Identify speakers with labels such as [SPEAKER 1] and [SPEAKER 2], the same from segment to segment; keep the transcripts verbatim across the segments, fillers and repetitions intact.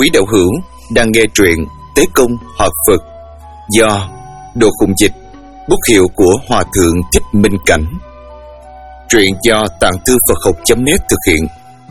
[SPEAKER 1] Quý đạo hữu đang nghe truyện Tế Công Hợp Phật do Đồ Khùng Dịch, bút hiệu của Hòa Thượng Thích Minh Cảnh. Truyện do Tạng Thư Phật Học chấm net thực hiện.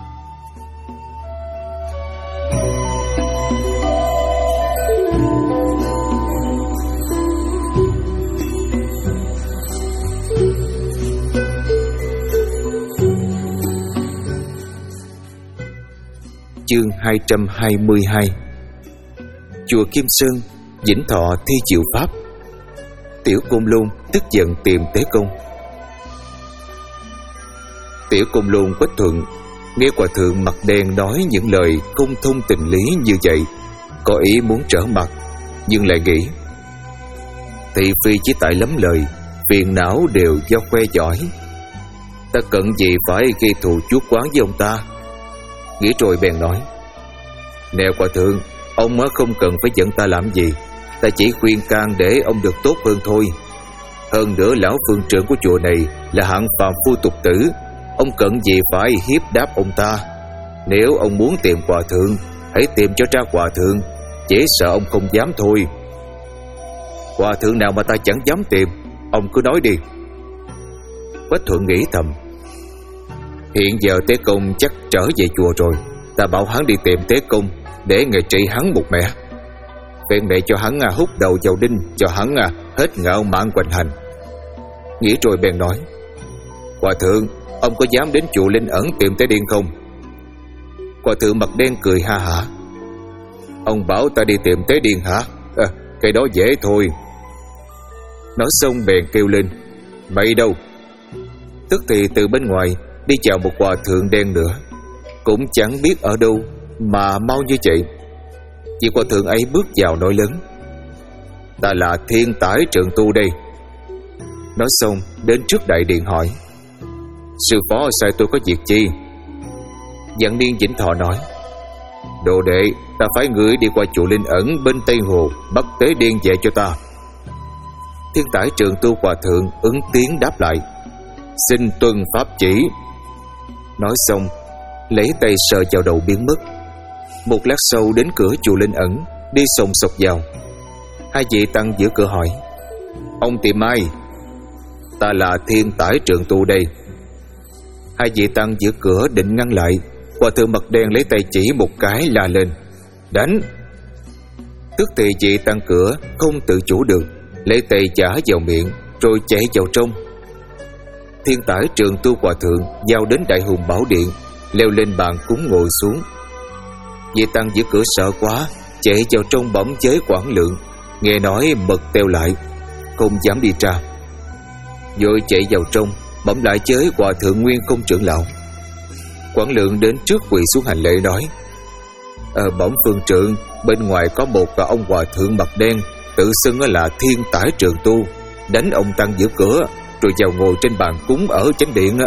[SPEAKER 1] Chương hai trăm hai mươi hai. Chùa Kim Sơn, Vĩnh Thọ thi diệu pháp. Tiểu Côn Lôn tức giận tìm Tế Công. Tiểu Côn Lôn Quách Thuận nghe hòa thượng mặt đen nói những lời không thông tình lý như vậy, có ý muốn trở mặt, nhưng lại nghĩ thị phi chỉ tại lắm lời, phiền não đều do khoe giỏi. Ta cần gì phải gây thù chuốc oán với ông ta. Nghĩ rồi bèn nói: Nè hòa thượng, ông mới không cần phải dẫn ta làm gì, ta chỉ khuyên can để ông được tốt hơn thôi. Hơn nữa lão phương trưởng của chùa này là hạng phàm phu tục tử, ông cần gì phải hiếp đáp ông ta. Nếu ông muốn tìm hòa thượng, hãy tìm cho ra hòa thượng, chỉ sợ ông không dám thôi. Hòa thượng nào mà ta chẳng dám tìm, ông cứ nói đi. Quách Thuận nghĩ thầm: Hiện giờ Tế Công chắc trở về chùa rồi, ta bảo hắn đi tìm Tế Công để ngài trị hắn một mẻ. Phen này cho hắn à, hút đầu vào đinh, cho hắn à, hết ngạo mạn hoành hành. Nghĩ rồi bèn nói: Hòa thượng, ông có dám đến chùa Linh Ẩn tìm Tế Điên không? Hòa thượng mặt đen cười ha hả: Ông bảo ta đi tìm Tế Điên hả? À, cái đó dễ thôi. Nói xong bèn kêu lên: Mày đâu? Tức thì từ bên ngoài đi chào một hòa thượng đen nữa, cũng chẳng biết ở đâu mà mau như vậy. Vị hòa thượng ấy bước vào nói lớn: Ta là Thiên Tải Trượng Tu đây. Nói xong đến trước đại điện hỏi: Sư phó sai tôi có việc chi? Văn niên Vĩnh Thọ nói: Đồ đệ, ta phải người đi qua chùa Linh Ẩn bên Tây Hồ bắt Tế Điên về cho ta. Thiên Tải Trượng Tu hòa thượng ứng tiếng đáp lại: Xin tuân pháp chỉ. Nói xong lấy tay sờ vào đầu biến mất. Một lát sau đến cửa chùa Linh Ẩn, đi sòng sọc vào. Hai vị tăng giữa cửa hỏi: Ông tìm ai? Ta là Thiên Tải Trượng Tu đây. Hai vị tăng giữa cửa định ngăn lại, hòa thượng mặt đen lấy tay chỉ một cái la lên: Đánh! Tức thì vị tăng cửa không tự chủ được, lấy tay chả vào miệng rồi chạy vào trong. Thiên Tải Trượng Tu hòa thượng vào đến Đại Hùng Bảo Điện, leo lên bàn cúng ngồi xuống. Vị tăng giữa cửa sợ quá, chạy vào trong bẩm chế Quảng Lượng, nghe nói mật teo lại, không dám đi ra. Rồi chạy vào trong bẩm lại chế hòa thượng Nguyên Không trưởng lão. Quảng Lượng đến trước quỳ xuống hành lễ nói: Ờ bẩm phương trượng, bên ngoài có một và ông hòa thượng mặt đen tự xưng là Thiên Tải Trượng Tu, đánh ông tăng giữa cửa rồi vào ngồi trên bàn cúng ở chánh điện.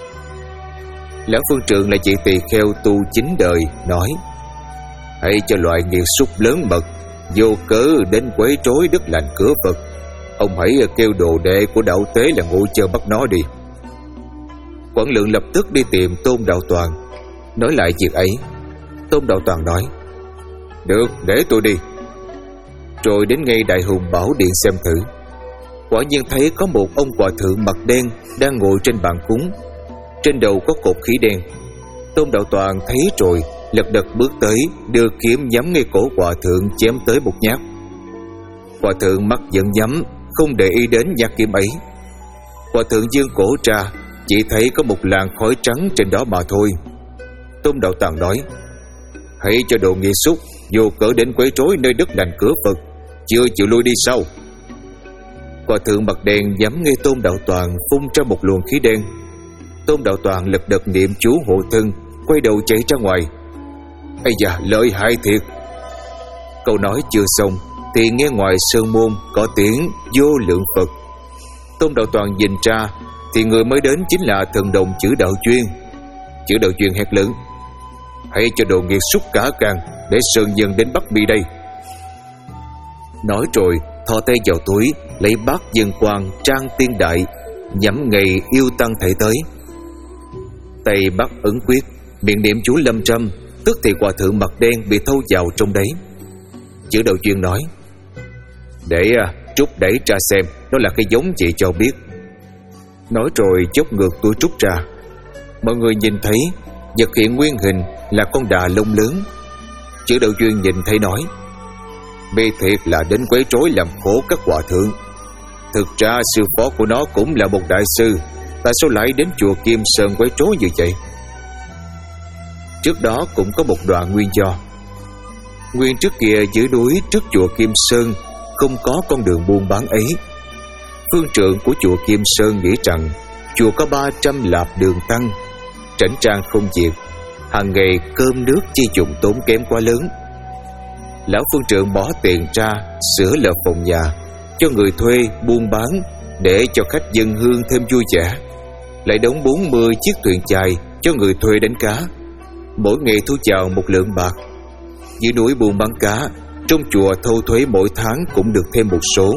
[SPEAKER 1] Lão phương trượng là vị tỳ kheo tu chín đời, nói: Hãy cho loại nghiệt súc lớn mật vô cớ đến quấy rối đất lành cửa Phật, ông hãy kêu đồ đệ của đạo tế là ngồi chờ bắt nó đi. Quảng Lượng lập tức đi tìm Tôn Đạo Toàn, nói lại việc ấy. Tôn Đạo Toàn nói: Được, để tôi đi. Rồi đến ngay Đại Hùng Bảo Điện xem thử. Quả nhiên thấy có một ông hòa thượng mặt đen đang ngồi trên bàn cúng, trên đầu có cột khí đen. Tôn Đạo Toàn thấy rồi lật đật bước tới, đưa kiếm nhắm ngay cổ hòa thượng chém tới một nhát. Hòa thượng mắt vẫn nhắm, không để ý đến nhát kiếm ấy. Hòa thượng giương cổ ra, chỉ thấy có một làn khói trắng trên đó mà thôi. Tôn Đạo Toàn nói: Hãy cho đồ nghiệt xúc vô cớ đến quấy rối nơi đất lành cửa Phật, chưa chịu lui đi sau. Hòa thượng mặt đen nhắm ngay Tôn Đạo Toàn, phun ra một luồng khí đen. Tôn Đạo Toàn lật đật niệm chú hộ thân, quay đầu chạy ra ngoài. Ây da, lợi hại thiệt! Câu nói chưa xong thì nghe ngoài sơn môn có tiếng vô lượng Phật. Tôn Đạo Toàn nhìn ra thì người mới đến chính là thần đồng Chữ Đạo Chuyên. Chữ Đạo Chuyên hét lớn: Hãy cho đồ nghiệt xúc cả càng để sơn dân đến bắt mi đây. Nói rồi thò tay vào túi lấy bát dân quang trang tiên đại, nhắm ngay yêu tăng thể tới. Tay bắt ấn quyết, miệng niệm chú lâm trăm, tức thì hòa thượng mặt đen bị thâu vào trong đấy. Chữ Đầu Chuyên nói: Để Trúc đẩy ra xem nó là cái giống gì cho biết. Nói rồi chốc ngược túi Trúc ra. Mọi người nhìn thấy vật hiện nguyên hình là con đà lông lớn. Chữ Đầu Chuyên nhìn thấy nói: Bi thiệt là đến quấy rối làm khổ các hòa thượng. Thực ra sư phó của nó cũng là một đại sư, tại sao lại đến chùa Kim Sơn quấy rối như vậy? Trước đó cũng có một đoạn nguyên do. Nguyên trước kia dưới núi trước chùa Kim Sơn không có con đường buôn bán ấy. Phương trượng của chùa Kim Sơn nghĩ rằng chùa có ba trăm lạp đường tăng, chảnh trang không diệt, hàng ngày cơm nước chi dụng tốn kém quá lớn. Lão phương trượng bỏ tiền ra sửa lợp phòng nhà cho người thuê buôn bán để cho khách dân hương thêm vui vẻ, lại đóng bốn mươi chiếc thuyền chài cho người thuê đánh cá, mỗi ngày thu chào một lượng bạc. Dưới núi buôn bán cá, trong chùa thâu thuế mỗi tháng cũng được thêm một số.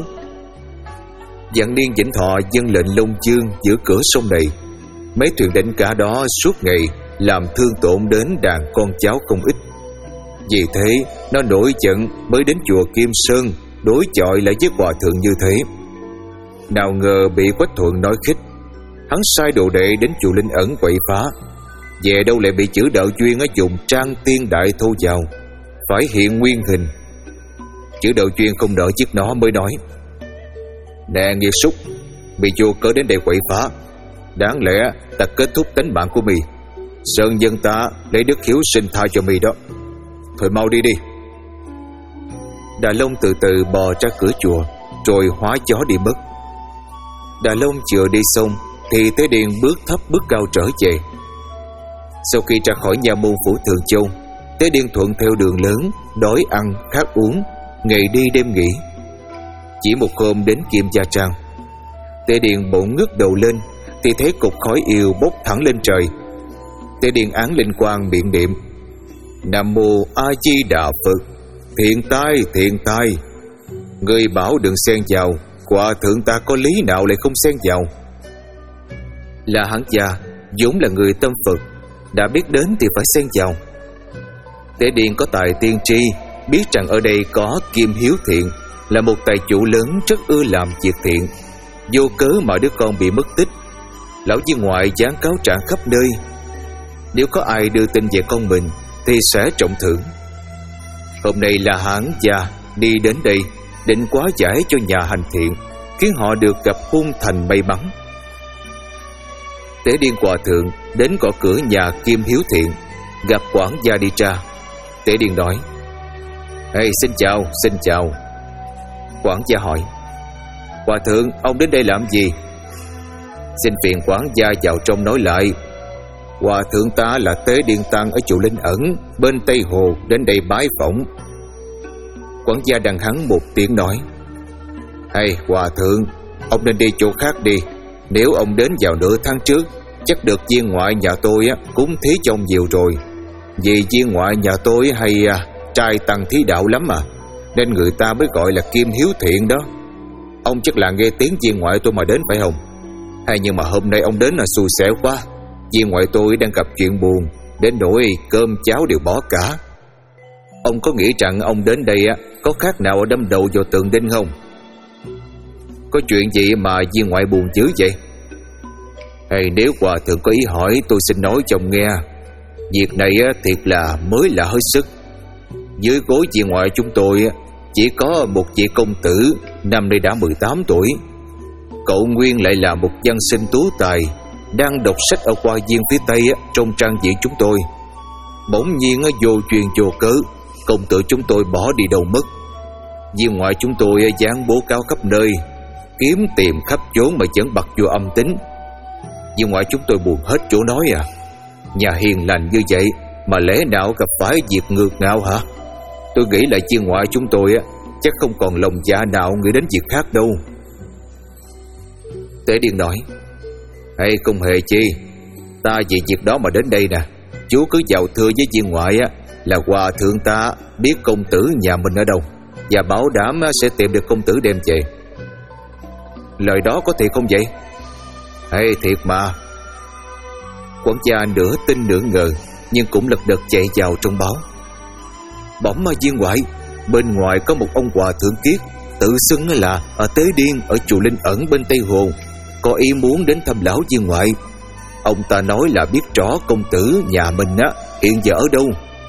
[SPEAKER 1] Vạn niên Vĩnh Thọ dâng lệnh Long Dương giữa cửa sông này. Mấy thuyền đánh cá đó suốt ngày làm thương tổn đến đàn con cháu không ít. Vì thế nó nổi giận mới đến chùa Kim Sơn đối chọi lại với hòa thượng như thế. Nào ngờ bị Quách Thuận nói khích. Hắn sai đồ đệ đến chùa Linh Ẩn quậy phá, về đâu lại bị Chữ Đạo Chuyên ở dùng trang tiên đại thâu vào, phải hiện nguyên hình. Chữ Đạo Chuyên không đợi chiếc nó mới nói: Nè nghiệt súc, bị vô cớ đến đây quậy phá, đáng lẽ ta kết thúc tính mạng của mì, sơn dân ta lấy đức hiếu sinh tha cho mì đó. Thôi mau đi đi. Đà Long từ từ bò ra cửa chùa, rồi hóa gió đi mất. Đà Long chưa đi xong thì Tế Điền bước thấp bước cao trở về. Sau khi ra khỏi nhà môn phủ Thường Châu, Tế Điền thuận theo đường lớn, đói ăn khát uống, ngày đi đêm nghỉ. Chỉ một hôm đến Kim Gia Trang, Tế Điền bỗng ngước đầu lên thì thấy cột khói yêu bốc thẳng lên trời. Tế Điền án linh quang miệng niệm: Nam mô A Di Đà Phật. Thiện tai, thiện tai. Người bảo đừng xen vào, hòa thượng ta có lý nào lại không xen vào? Là Hán gia vốn là người tâm Phật, đã biết đến thì phải xen vào. Tế Điền có tài tiên tri, biết rằng ở đây có Kim Hiếu Thiện, là một tài chủ lớn rất ưa làm việc thiện. Vô cớ mà đứa con bị mất tích, lão viên ngoại dán cáo trạng khắp nơi. Nếu có ai đưa tin về con mình thì sẽ trọng thưởng. Hôm nay là Hán gia đi đến đây định quá giải cho nhà hành thiện, khiến họ được gặp hung thành may mắn. Tế Điền hòa thượng đến gõ cửa nhà Kim Hiếu Thiện, gặp quản gia đi ra. Tế Điền nói: Hey, xin chào, xin chào. Quản gia hỏi: Hòa thượng, ông đến đây làm gì? Xin phiền quản gia vào trong nói lại. Hòa thượng ta là Tế Điền Tăng ở chùa Linh Ẩn bên Tây Hồ đến đây bái phỏng. Quản gia đằng hắn một tiếng nói: Hay hòa thượng, ông nên đi chỗ khác đi. Nếu ông đến vào nửa tháng trước, chắc được viên ngoại nhà tôi á cúng thí cho ông nhiều rồi. Vì viên ngoại nhà tôi hay à, trai tăng thí đạo lắm mà, nên người ta mới gọi là Kim Hiếu Thiện đó. Ông chắc là nghe tiếng viên ngoại tôi mà đến phải không? Hay nhưng mà hôm nay ông đến là xui xẻo quá. Viên ngoại tôi đang gặp chuyện buồn, đến nỗi cơm cháo đều bỏ cả. Ông có nghĩ rằng ông đến đây á có khác nào đâm đầu vào tường đinh không? Có chuyện gì mà viên ngoại buồn dữ vậy? Hay nếu hòa thượng có ý hỏi, tôi xin nói cho ông nghe. Việc này á thiệt là mới là hết sức. Dưới gối viên ngoại chúng tôi chỉ có một vị công tử, năm nay đã mười tám tuổi. Cậu Nguyên lại là một văn sinh tú tài, đang đọc sách ở khoa viên phía Tây á, trong trang viện chúng tôi. Bỗng nhiên á, vô duyên vô cớ, công tử chúng tôi bỏ đi đâu mất. Viên ngoại chúng tôi dán bố cáo khắp nơi, kiếm tìm khắp chốn mà vẫn bật vô âm tính. Viên ngoại chúng tôi buồn hết chỗ nói à. Nhà hiền lành như vậy mà lẽ nào gặp phải việc ngược ngạo hả? Tôi nghĩ là viên ngoại chúng tôi á chắc không còn lòng dạ nào nghĩ đến việc khác đâu. Tế Điền nói: Hay không hề chi, ta vì việc đó mà đến đây nè. Chú cứ vào thưa với viên ngoại á là hòa thượng ta biết công tử nhà mình ở đâu, và bảo đảm sẽ tìm được công tử đem về. Lời đó có thiệt không vậy? Hay thiệt mà. Quản gia nửa tin nửa ngờ, nhưng cũng lật đật chạy vào trong báo: Bẩm mà viên ngoại, bên ngoài có một ông hòa thượng kiết, tự xưng là ở Tế Điên ở chùa Linh Ẩn bên Tây Hồ, có ý muốn đến thăm lão viên ngoại. Ông ta nói là biết rõ công tử nhà mình á hiện giờ ở đâu.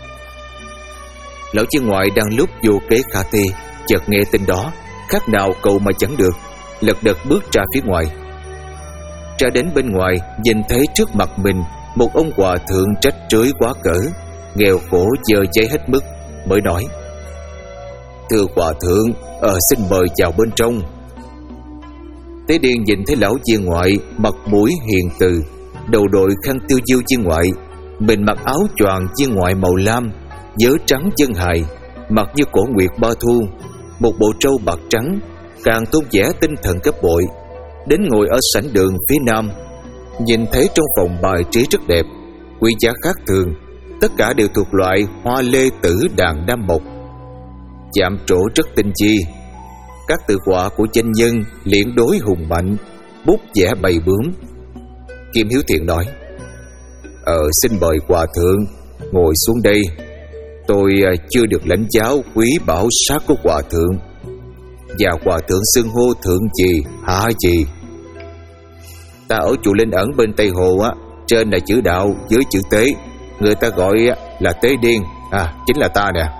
[SPEAKER 1] Lão viên ngoại đang lúc vô kế khả thi, chợt nghe tin đó, khác nào cầu mà chẳng được, lật đật bước ra phía ngoài. Ra đến bên ngoài, nhìn thấy trước mặt mình một ông hòa thượng trách trưới quá cỡ, nghèo khổ dơ cháy hết mức, mới nói: Thưa hòa thượng, ờ, xin mời vào bên trong. Tế Điên nhìn thấy lão viên ngoại mặt mũi hiền từ, đầu đội khăn tiêu diêu viên ngoại, mình mặc áo choàng viên ngoại màu lam, vớ trắng chân hài, mặt như cổ nguyệt ba thu, một bộ trâu bạc trắng, càng tôn vẻ tinh thần gấp bội. Đến ngồi ở sảnh đường phía nam, nhìn thấy trong phòng bài trí rất đẹp, quý giá khác thường, tất cả đều thuộc loại hoa lê tử đàn nam mộc, chạm trổ rất tinh chi. Các tự họa của danh nhân liễn đối hùng mạnh, bút vẽ bày bướm. Kim Hiếu Thiện nói: Ờ xin mời hòa thượng ngồi xuống đây. Tôi chưa được lãnh giáo quý bảo sát của hòa thượng, và hòa thượng xưng hô thượng gì hạ gì. Ta ở chùa Linh Ẩn bên Tây Hồ á, trên là chữ đạo, dưới chữ tế, người ta gọi là Tế Điên. À, chính là ta nè.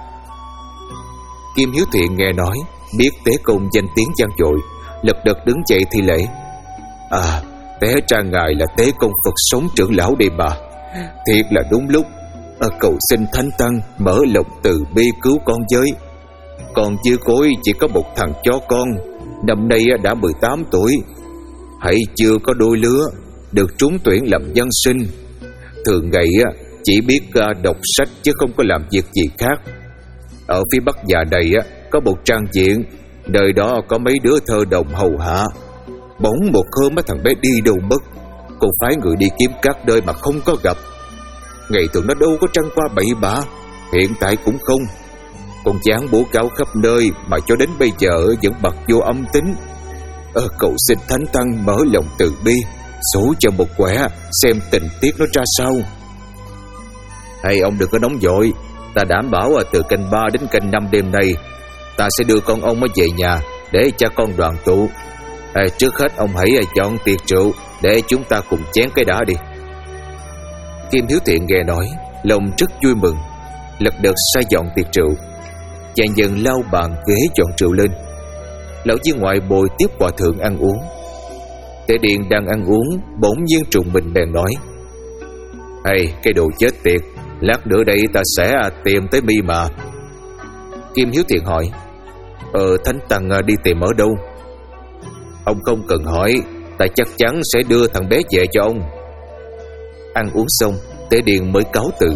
[SPEAKER 1] Kim Hiếu Thiện nghe nói, biết Tế Công danh tiếng vang dội, lật đật đứng dậy thi lễ: À, té ra ngài là Tế Công Phật sống trưởng lão đây bà. Thiệt là đúng lúc. À, cầu xin Thánh Tăng mở lòng từ bi cứu con với. Còn dư cối chỉ có một thằng chó con, năm nay đã mười tám tuổi, hãy chưa có đôi lứa, được trúng tuyển làm văn sinh. Thường ngày chỉ biết đọc sách chứ không có làm việc gì khác. Ở phía bắc nhà này có một trang viện, nơi đó có mấy đứa thơ đồng hầu hạ. Bỗng một hôm mấy thằng bé đi đâu mất, cô phái người đi kiếm các nơi mà không có gặp. Ngày thường nó đâu có trăng qua bậy bạ, hiện tại cũng không. Con dán bố cáo khắp nơi mà cho đến bây giờ vẫn bật vô âm tính. Ờ, cầu xin Thánh Tăng mở lòng từ bi, số cho một quẻ xem tình tiết nó ra sao. Hay ông đừng có nóng vội, ta đảm bảo từ canh ba đến canh năm đêm nay ta sẽ đưa con ông về nhà để cha con đoàn tụ. À, trước hết ông hãy chọn tiệc rượu để chúng ta cùng chén cái đã đi. Kim Hiếu Thiện nghe nói, lòng rất vui mừng, lật đật sai dọn tiệc rượu. Chàng dần lau bàn ghế dọn rượu lên. Lão viên ngoại bồi tiếp hòa thượng ăn uống. Tế Điền đang ăn uống, bỗng nhiên trùng mình bèn nói: Hay, cái đồ chết tiệt, lát nữa đây ta sẽ tìm tới mi mà. Kim Hiếu Thiện hỏi: Ờ, Thánh Tăng đi tìm ở đâu? Ông không cần hỏi, ta chắc chắn sẽ đưa thằng bé về cho ông. Ăn uống xong, Tế Điền mới cáo từ.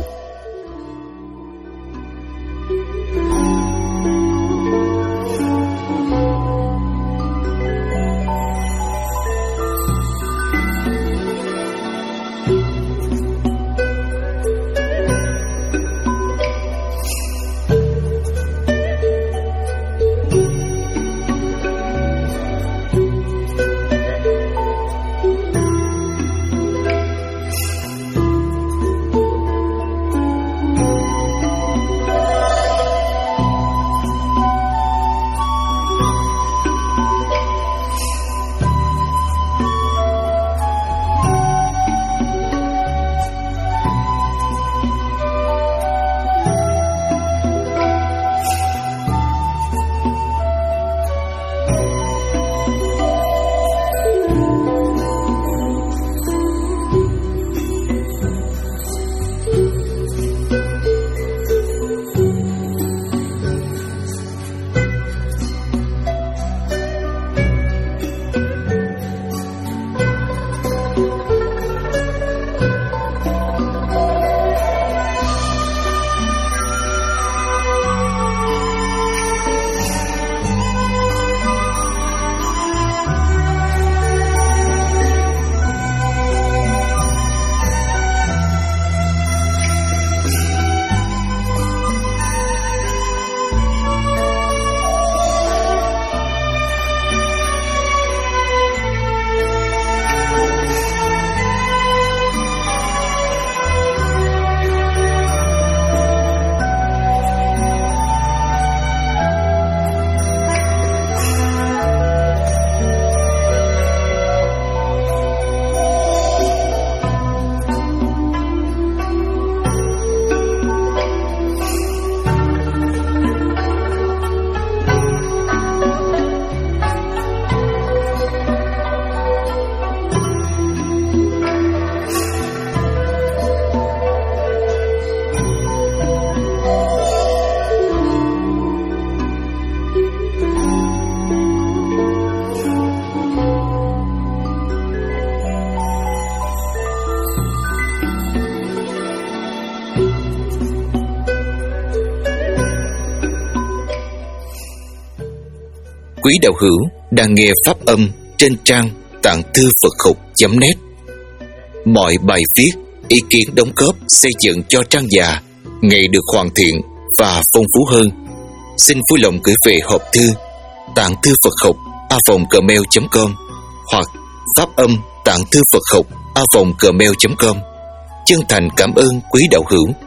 [SPEAKER 1] quý đạo hữu đang nghe pháp âm trên trang tạng thư Phật học chấm net. Mọi bài viết, ý kiến đóng góp xây dựng cho trang già ngày được hoàn thiện và phong phú hơn. Xin vui lòng gửi về hộp thư tạng thư Phật học a vòng gmail chấm com hoặc pháp âm tạng thư Phật học a vòng gmail chấm com. Chân thành cảm ơn quý đạo hữu